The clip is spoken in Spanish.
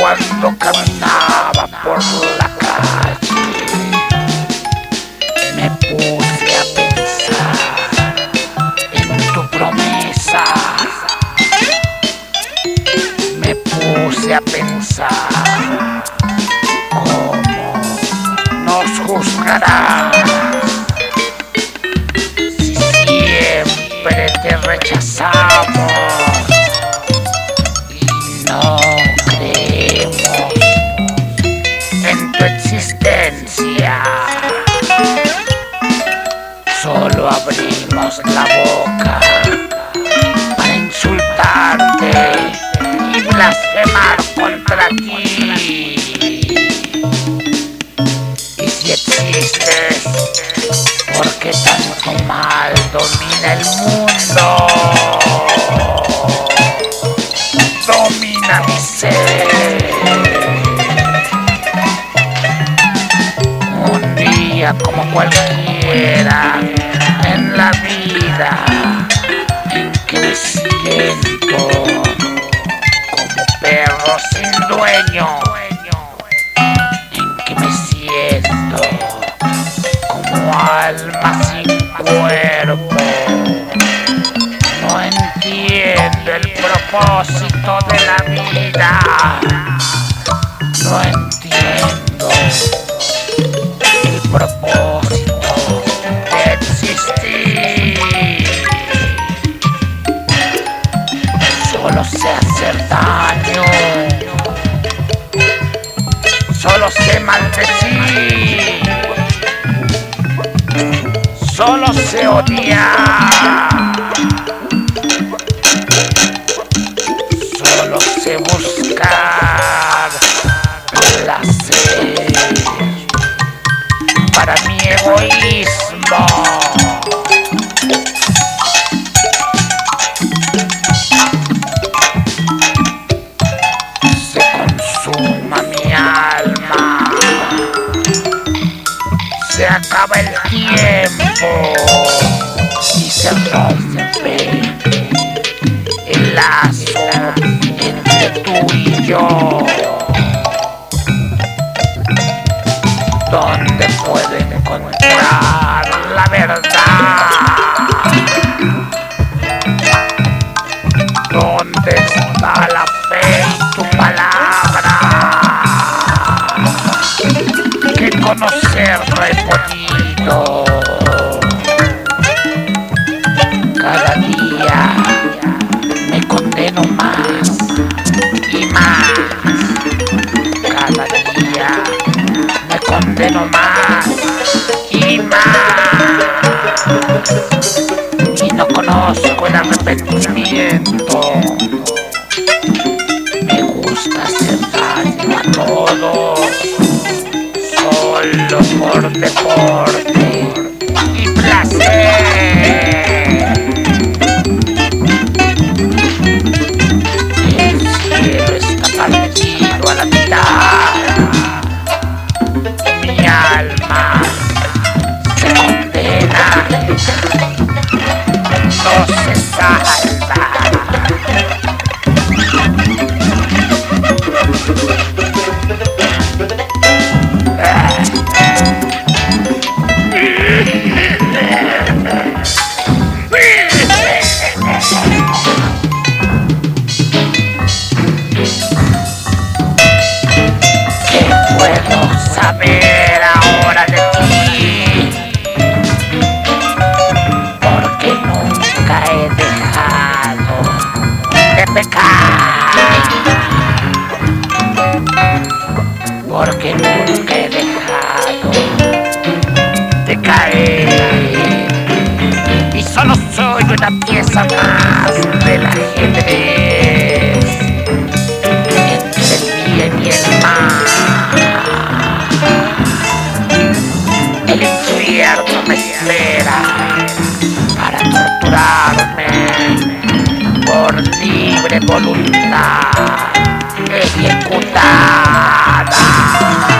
cuando caminaba por la calle me puse a pensar en tu promesa. Me puse a pensar cómo nos juzgarás si siempre te rechazamos y no creemos en tu existencia. Solo abrimos la boca para insultarte y blasfemar contra ti. Y si existes, porque tanto mal domina el mundo, domina mi ser. Un día como cualquiera en la vida, en que me siento como perro sin dueño, en que me siento como alma sin cuerpo. No entiendo el propósito de la vida, no entiendo el propósito de existir. Solo sé hacer daño, solo sé maldecir, solo sé odiar, solo sé buscar placer para mi egoísmo. Se consuma mi alma, se acaba el tiempo y se rompe el lazo entre tú y yo. ¿Dónde puedo encontrar la verdad? ¿Dónde está la fe y tu palabra? Que conocer no he podido. Cada día me condeno más y más. Cada día me condeno más y más. Y no conozco el arrepentimiento. Me gusta hacer daño a todos, solo por deporte y placer. El cielo está partido a la mitad. Mi alma se condena, no se salva. ¿Qué puedo saber ahora de ti? Porque nunca he dejado de pecar. Porque nunca he dejado de caer. Y solo soy una pieza más del ajedrez entre el bien y el mal. El infierno me espera para torturarme por libre voluntad ejecutada.